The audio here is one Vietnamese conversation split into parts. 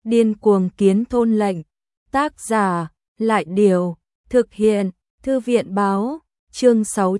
Điên cuồng kiến thôn lệnh. Tác giả, Lại Điều. Thực hiện, Thư viện báo. Chương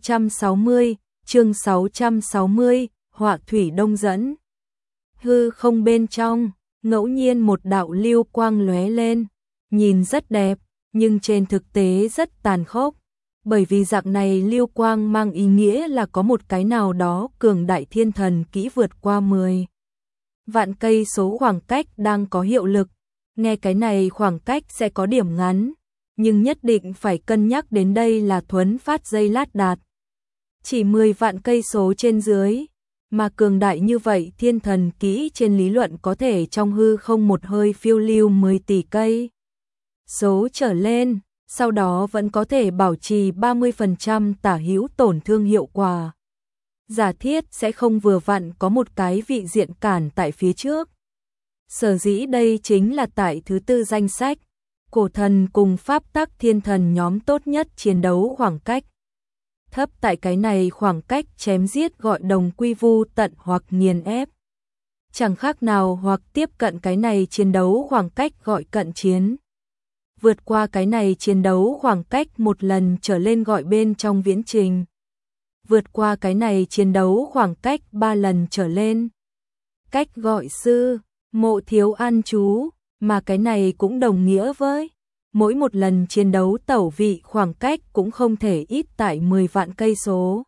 660, họa thủy đông dẫn. Hư không bên trong, ngẫu nhiên một đạo lưu quang lóe lên, nhìn rất đẹp, nhưng trên thực tế rất tàn khốc. Bởi vì dạng này lưu quang mang ý nghĩa là có một cái nào đó cường đại thiên thần kỹ vượt qua 10 vạn cây số khoảng cách đang có hiệu lực. Nghe cái này khoảng cách sẽ có điểm ngắn, nhưng nhất định phải cân nhắc đến đây là thuấn phát dây lát đạt. Chỉ 10 vạn cây số trên dưới, mà cường đại như vậy thiên thần kỹ trên lý luận có thể trong hư không một hơi phiêu lưu 10 tỷ cây số trở lên, sau đó vẫn có thể bảo trì 30% tả hữu tổn thương hiệu quả. Giả thiết sẽ không vừa vặn có một cái vị diện cản tại phía trước. Sở dĩ đây chính là tại thứ tư danh sách, cổ thần cùng pháp tắc thiên thần nhóm tốt nhất chiến đấu khoảng cách thấp, tại cái này khoảng cách chém giết gọi đồng quy vu tận hoặc nghiền ép. Chẳng khác nào hoặc tiếp cận cái này chiến đấu khoảng cách gọi cận chiến. Vượt qua cái này chiến đấu khoảng cách một lần trở lên gọi bên trong viễn trình. Vượt qua cái này chiến đấu khoảng cách 3 lần trở lên, cách gọi sư, Mộ Thiếu An chú, mà cái này cũng đồng nghĩa với mỗi một lần chiến đấu tẩu vị khoảng cách cũng không thể ít tại 10 vạn cây số.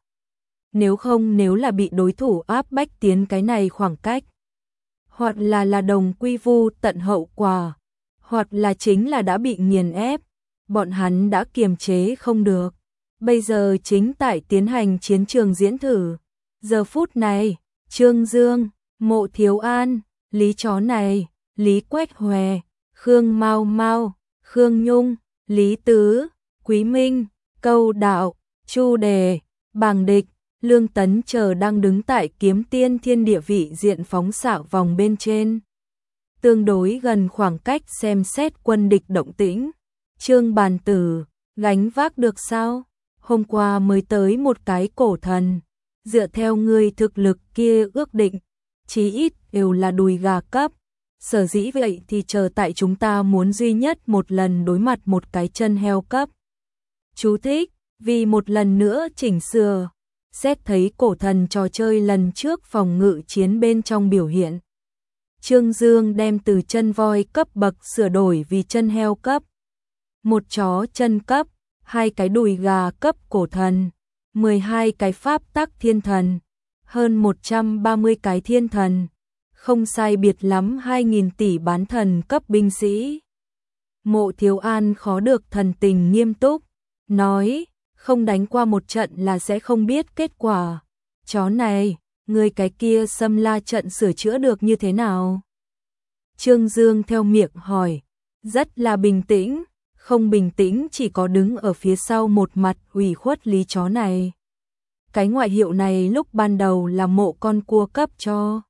Nếu là bị đối thủ áp bách tiến cái này khoảng cách, hoặc là đồng quy vu tận hậu quả, hoặc là chính là đã bị nghiền ép, bọn hắn đã kiềm chế không được. Bây giờ chính tại tiến hành chiến trường diễn thử. Giờ phút này, Trương Dương, Mộ Thiếu An, Lý Chó Này, Lý Quách Hòe, Khương Mau Mau, Khương Nhung, Lý Tứ, Quý Minh, Câu Đạo, Chu Đề, Bàng Địch, Lương Tấn chờ đang đứng tại Kiếm Tiên Thiên Địa vị diện phóng xạ vòng bên trên. Tương đối gần khoảng cách xem xét quân địch động tĩnh. Trương Bàn Tử, gánh vác được sao? Hôm qua mới tới một cái cổ thần, dựa theo người thực lực kia ước định, chí ít đều là đùi gà cấp. Sở dĩ vậy thì chờ tại chúng ta muốn duy nhất một lần đối mặt một cái chân heo cấp. Chú thích, vì một lần nữa chỉnh sửa, xét thấy cổ thần trò chơi lần trước phòng ngự chiến bên trong biểu hiện. Trương Dương đem từ chân voi cấp bậc sửa đổi vì chân heo cấp. Một chó chân cấp, 2 cái đùi gà cấp cổ thần, 12 cái pháp tắc thiên thần, hơn 130 cái thiên thần, không sai biệt lắm 2.000 tỷ bán thần cấp binh sĩ. Mộ Thiếu An khó được thần tình nghiêm túc, nói, không đánh qua một trận là sẽ không biết kết quả. Chó này, người cái kia Xâm La trận sửa chữa được như thế nào? Trương Dương theo miệng hỏi, rất là bình tĩnh. Không bình tĩnh chỉ có đứng ở phía sau một mặt ủy khuất Lý Chó Này. Cái ngoại hiệu này lúc ban đầu là Mộ con cua cấp cho.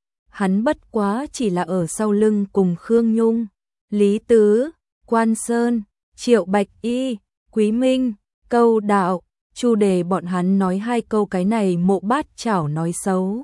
Hắn bất quá chỉ là ở sau lưng cùng Khương Nhung, Lý Tứ, Quan Sơn, Triệu Bạch Y, Quý Minh, Câu Đạo, Chu Đề bọn hắn nói 2 câu cái này Mộ Bát Chảo nói xấu.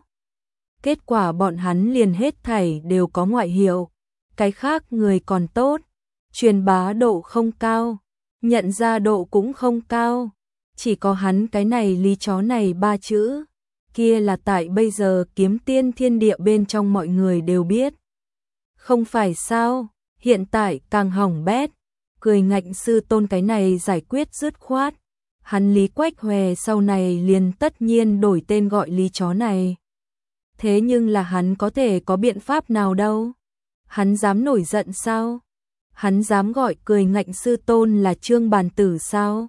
Kết quả bọn hắn liền hết thảy đều có ngoại hiệu, cái khác người còn tốt. Truyền bá độ không cao, nhận ra độ cũng không cao, chỉ có hắn cái này Lý Chó Này 3 chữ, kia là tại bây giờ Kiếm Tiên Thiên Địa bên trong mọi người đều biết. Không phải sao, hiện tại càng hỏng bét, cười ngạnh sư tôn cái này giải quyết dứt khoát, hắn Lý Quách Hòe sau này liền tất nhiên đổi tên gọi Lý Chó Này. Thế nhưng là hắn có thể có biện pháp nào đâu, hắn dám nổi giận sao? Hắn dám gọi cười ngạnh sư tôn là Trương Bàn Tử sao?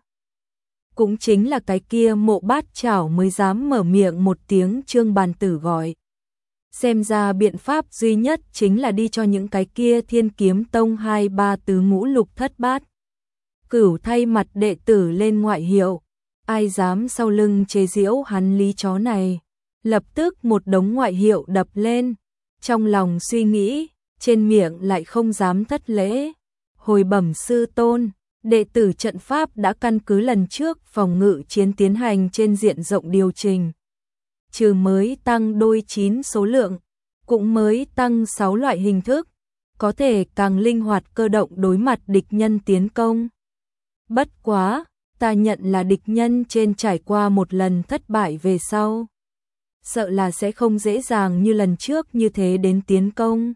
Cũng chính là cái kia Mộ Bát Chảo mới dám mở miệng một tiếng Trương Bàn Tử gọi. Xem ra biện pháp duy nhất chính là đi cho những cái kia Thiên Kiếm Tông 2, 3 tứ ngũ lục thất bát cửu thay mặt đệ tử lên ngoại hiệu. Ai dám sau lưng chế giễu hắn Lý Chó Này? Lập tức một đống ngoại hiệu đập lên, trong lòng suy nghĩ, trên miệng lại không dám thất lễ. Hồi bẩm sư tôn, đệ tử trận pháp đã căn cứ lần trước phòng ngự chiến tiến hành trên diện rộng điều chỉnh. Trừ mới tăng đôi 9 số lượng, cũng mới tăng 6 loại hình thức. có thể càng linh hoạt cơ động đối mặt địch nhân tiến công. Bất quá, ta nhận là địch nhân trên trải qua một lần thất bại về sau. Sợ là sẽ không dễ dàng như lần trước như thế đến tiến công.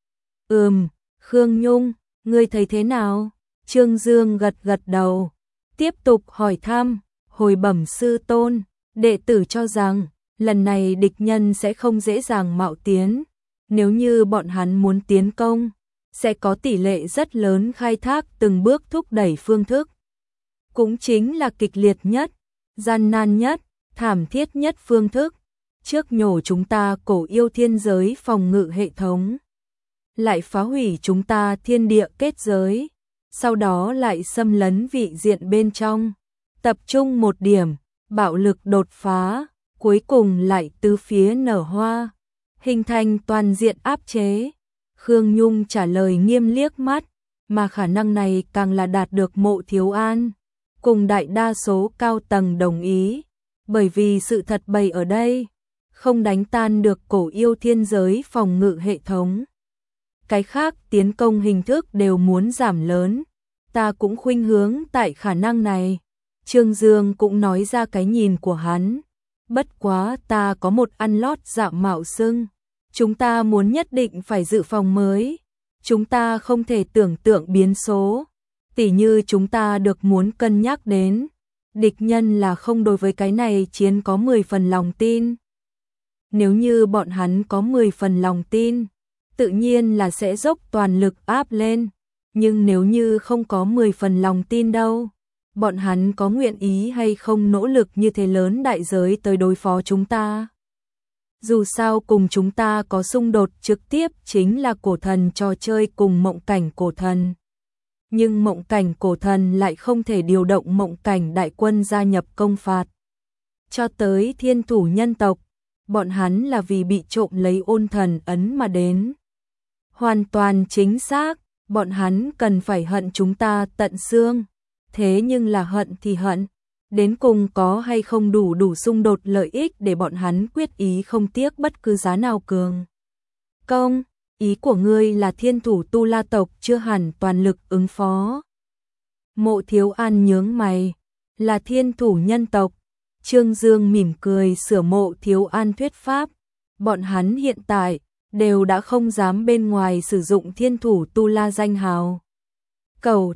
Khương Nhung, ngươi thấy thế nào? Trương Dương gật gật đầu, tiếp tục hỏi thăm, hồi bẩm sư tôn, đệ tử cho rằng, lần này địch nhân sẽ không dễ dàng mạo tiến, nếu như bọn hắn muốn tiến công, sẽ có tỷ lệ rất lớn khai thác từng bước thúc đẩy phương thức. Cũng chính là kịch liệt nhất, gian nan nhất, thảm thiết nhất phương thức, trước nhổ chúng ta cổ yêu thiên giới phòng ngự hệ thống, lại phá hủy chúng ta thiên địa kết giới, sau đó lại xâm lấn vị diện bên trong, tập trung một điểm, bạo lực đột phá, cuối cùng lại tứ phía nở hoa, hình thành toàn diện áp chế. Khương Nhung trả lời nghiêm liếc mắt, mà khả năng này càng là đạt được Mộ Thiếu An cùng đại đa số cao tầng đồng ý, bởi vì sự thật bày ở đây, không đánh tan được cổ yêu thiên giới phòng ngự hệ thống. Cái khác tiến công hình thức đều muốn giảm lớn, ta cũng khuynh hướng tại khả năng này. Trương Dương cũng nói ra cái nhìn của hắn, bất quá ta có một ăn lót dạo mạo xưng, chúng ta muốn nhất định phải dự phòng mới, chúng ta không thể tưởng tượng biến số, tỉ như chúng ta được muốn cân nhắc đến, địch nhân là không đối với cái này chiến có 10 phần lòng tin. Nếu như bọn hắn có 10 phần lòng tin, tự nhiên là sẽ dốc toàn lực áp lên, nhưng nếu như không có 10 phần lòng tin đâu, bọn hắn có nguyện ý hay không nỗ lực như thế lớn đại giới tới đối phó chúng ta. Dù sao cùng chúng ta có xung đột trực tiếp chính là cổ thần trò chơi cùng mộng cảnh cổ thần. Nhưng mộng cảnh cổ thần lại không thể điều động mộng cảnh đại quân gia nhập công phạt. Cho tới thiên thủ nhân tộc, bọn hắn là vì bị trộm lấy ôn thần ấn mà đến. Hoàn toàn chính xác, bọn hắn cần phải hận chúng ta tận xương. Thế nhưng là hận thì hận, đến cùng có hay không đủ xung đột lợi ích để bọn hắn quyết ý không tiếc bất cứ giá nào cường công. Ý của ngươi là thiên thủ tu la tộc chưa hẳn toàn lực ứng phó. Mộ Thiếu An nhướng mày, là thiên thủ nhân tộc. Trương Dương mỉm cười sửa Mộ Thiếu An thuyết pháp. Bọn hắn hiện tại đều đã không dám bên ngoài sử dụng thiên thủ tu la danh hào. Cầu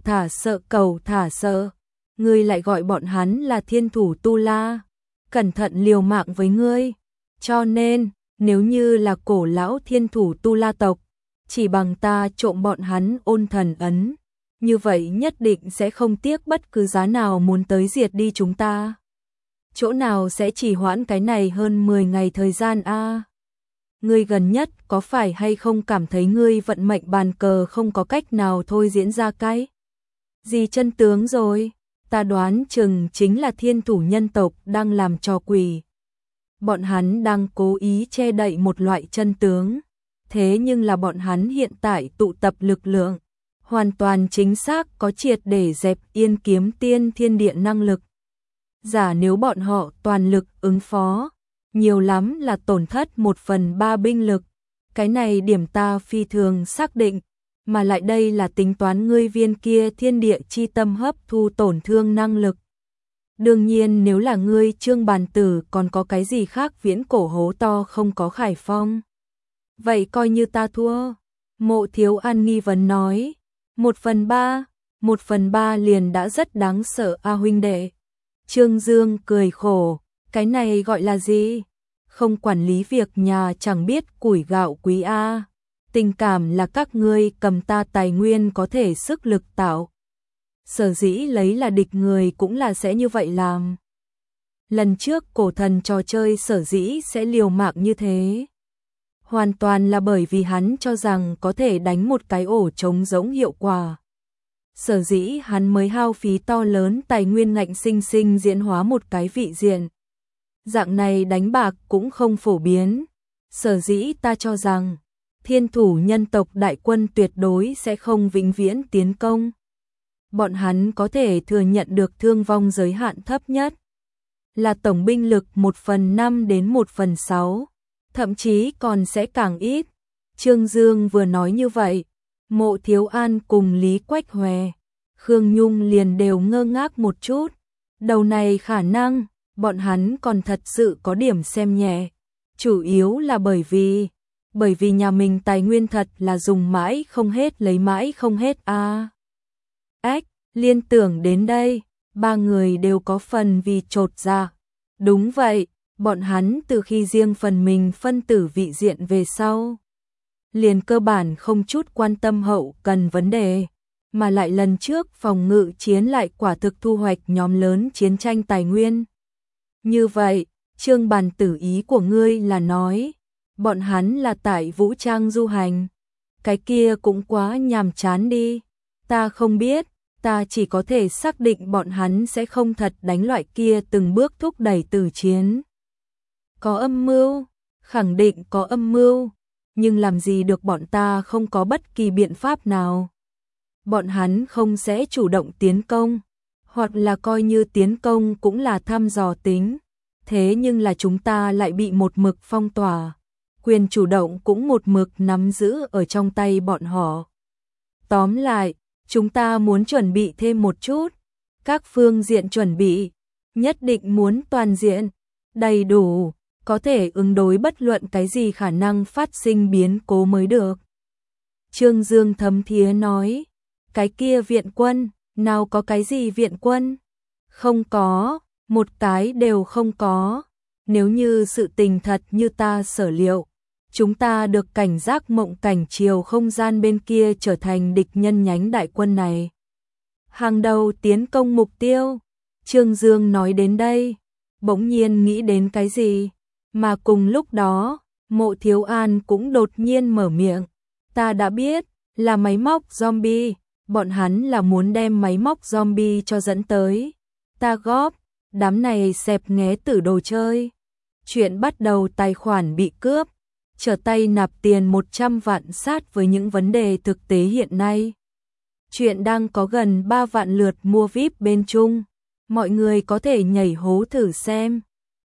thả sợ, ngươi lại gọi bọn hắn là thiên thủ tu la, cẩn thận liều mạng với ngươi. Cho nên, nếu như là cổ lão thiên thủ tu la tộc, chỉ bằng ta trộm bọn hắn ôn thần ấn, như vậy nhất định sẽ không tiếc bất cứ giá nào muốn tới diệt đi chúng ta. Chỗ nào sẽ chỉ hoãn cái này hơn 10 ngày thời gian a? Ngươi gần nhất có phải hay không cảm thấy ngươi vận mệnh bàn cờ không có cách nào thôi diễn ra cái gì chân tướng rồi? Ta đoán chừng chính là thiên thủ nhân tộc đang làm trò quỷ. Bọn hắn đang cố ý che đậy một loại chân tướng. Thế nhưng là bọn hắn hiện tại tụ tập lực lượng, hoàn toàn chính xác có triệt để dẹp yên kiếm tiên thiên địa năng lực. Giả nếu bọn họ toàn lực ứng phó, nhiều lắm là tổn thất 1/3 binh lực. Cái này điểm ta phi thường xác định, mà lại đây là tính toán ngươi viên kia thiên địa chi tâm hấp thu tổn thương năng lực. Đương nhiên nếu là ngươi Trương Bàn Tử còn có cái gì khác viễn cổ hố to không có khải phong. Vậy coi như ta thua. Mộ Thiếu An nghi vấn nói. 1/3 liền đã rất đáng sợ a huynh đệ. Trương Dương cười khổ. Cái này gọi là gì? Không quản lý việc nhà chẳng biết củi gạo quý a. Tình cảm là các ngươi cầm ta tài nguyên có thể sức lực tạo. Sở dĩ lấy là địch người cũng là sẽ như vậy làm. Lần trước cổ thần trò chơi sở dĩ sẽ liều mạng như thế. Hoàn toàn là bởi vì hắn cho rằng có thể đánh một cái ổ trống rỗng hiệu quả. Sở dĩ hắn mới hao phí to lớn tài nguyên ngạnh sinh sinh diễn hóa một cái vị diện. Dạng này đánh bạc cũng không phổ biến. Sở dĩ ta cho rằng thiên thủ nhân tộc đại quân tuyệt đối sẽ không vĩnh viễn tiến công. Bọn hắn có thể thừa nhận được thương vong giới hạn thấp nhất là tổng binh lực 1/5 đến 1/6, thậm chí còn sẽ càng ít. Trương Dương vừa nói như vậy, Mộ Thiếu An cùng Lý Quách Hòe, Khương Nhung liền đều ngơ ngác một chút. Đầu này khả năng, bọn hắn còn thật sự có điểm xem nhẹ. Chủ yếu là bởi vì nhà mình tài nguyên thật là dùng mãi không hết lấy mãi không hết a. Liên tưởng đến đây, ba người đều có phần vì chột dạ. Đúng vậy, bọn hắn từ khi riêng phần mình phân tử vị diện về sau, liền cơ bản không chút quan tâm hậu cần vấn đề, mà lại lần trước phòng ngự chiến lại quả thực thu hoạch nhóm lớn chiến tranh tài nguyên. Như vậy, Trương Bàn Tử, ý của ngươi là nói, bọn hắn là tại vũ trang du hành. Cái kia cũng quá nhàm chán đi. Ta không biết, ta chỉ có thể xác định bọn hắn sẽ không thật đánh loại kia từng bước thúc đẩy tử chiến. Có âm mưu, khẳng định có âm mưu, nhưng làm gì được bọn ta không có bất kỳ biện pháp nào. Bọn hắn không sẽ chủ động tiến công, hoặc là coi như tiến công cũng là thăm dò tính. Thế nhưng là chúng ta lại bị một mực phong tỏa, quyền chủ động cũng một mực nắm giữ ở trong tay bọn họ. Tóm lại, chúng ta muốn chuẩn bị thêm một chút, các phương diện chuẩn bị, nhất định muốn toàn diện, đầy đủ, có thể ứng đối bất luận cái gì khả năng phát sinh biến cố mới được. Trương Dương thấm thía nói, cái kia viện quân, nào có cái gì viện quân? Không có, một cái đều không có. Nếu như sự tình thật như ta sở liệu, chúng ta được cảnh giác mộng cảnh chiều không gian bên kia trở thành địch nhân nhánh đại quân này. Hàng đầu tiến công mục tiêu. Trương Dương nói đến đây, bỗng nhiên nghĩ đến cái gì, mà cùng lúc đó, Mộ Thiếu An cũng đột nhiên mở miệng. Ta đã biết, là máy móc zombie, bọn hắn là muốn đem máy móc zombie cho dẫn tới. Ta góp, đám này xẹp nghé tử đồ chơi. Chuyện bắt đầu tài khoản bị cướp, trở tay nạp tiền 100 vạn sát với những vấn đề thực tế hiện nay. Chuyện đang có gần 3 vạn lượt mua VIP bên Trung, mọi người có thể nhảy hố thử xem.